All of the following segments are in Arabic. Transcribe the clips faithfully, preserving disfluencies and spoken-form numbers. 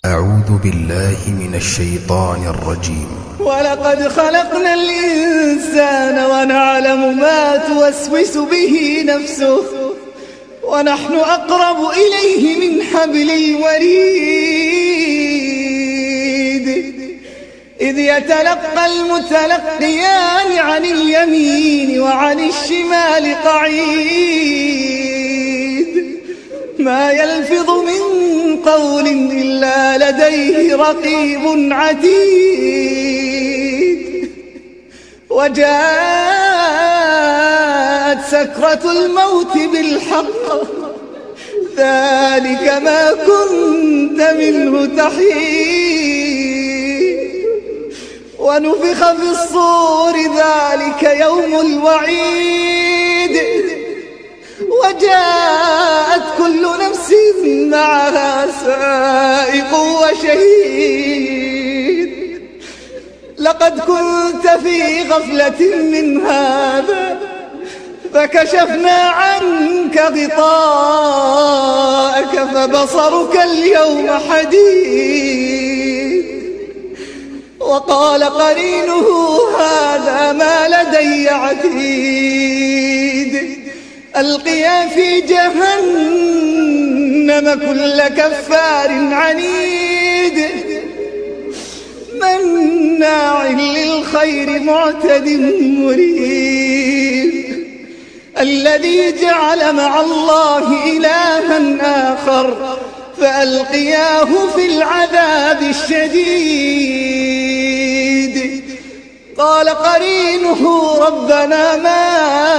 أعوذ بالله من الشيطان الرجيم. ولقد خلقنا الإنسان ونعلم ما توسوس به نفسه ونحن أقرب إليه من حبل الوريد إذ يتلقى المتلقيان عن اليمين وعن الشمال قعيد ما يلفظ من قول إلا لديه رقيب عتيد وجاءت سكرة الموت بالحق ذلك ما كنت منه تحيد ونفخ في الصور ذلك يوم الوعيد وجاءت كل نفس معها سائق وشهيد لقد كنت في غفلة من هذا فكشفنا عنك غطاءك فبصرك اليوم حديد وقال قرينه هذا ما لدي عتيد ألقيا في جهنم كل كفار عنيد مناع للخير معتد مريب الذي جعل مع الله إلها آخر فألقياه في العذاب الشديد قال قرينه ربنا ما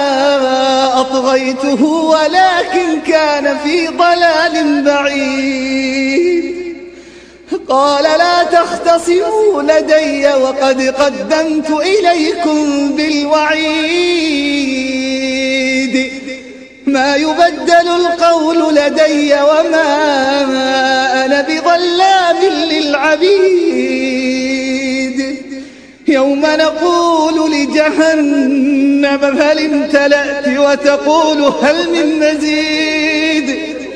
أطغيته ولكن كان في ضلال بعيد قال لا تختصموا لدي وقد قدمت إليكم بالوعيد ما يبدل القول لدي وما أنا بظلام للعبيد يوم نقول لجهنم هل امتلأت وتقول هل من مزيد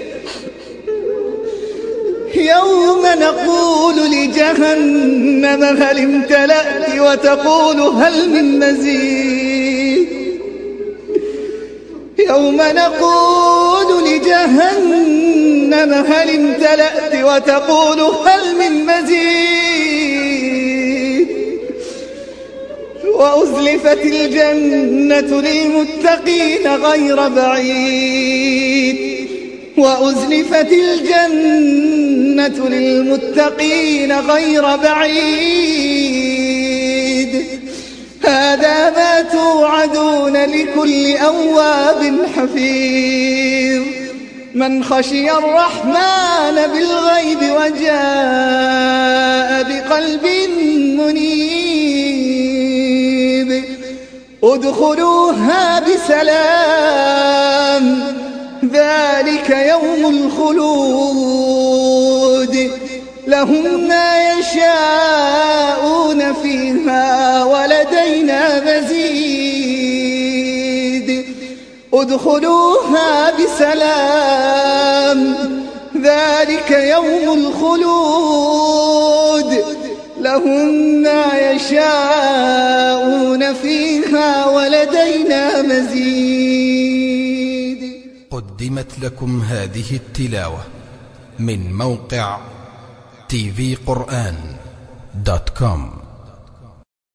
يوم نقول لجهنم هل امتلأت وتقول هل من مزيد يوم نقول لجهنم هل امتلأت وتقول هل من مزيد وأزلفت الجنة للمتقين غير بعيد وأزلفت الجنة للمتقين غير بعيد هذا ما توعدون لكل أواب حفيظ من خشي الرحمن بالغيب وجاء بقلب منيب ادخلوها بسلام ذلك يوم الخلود لهم ما يشاءون فيها ولدينا مزيد ادخلوها بسلام ذلك يوم الخلود لهم ما يشاءون فيها ولدينا مزيد. قدمت لكم هذه التلاوة من موقع تي في قرآن دوت كوم.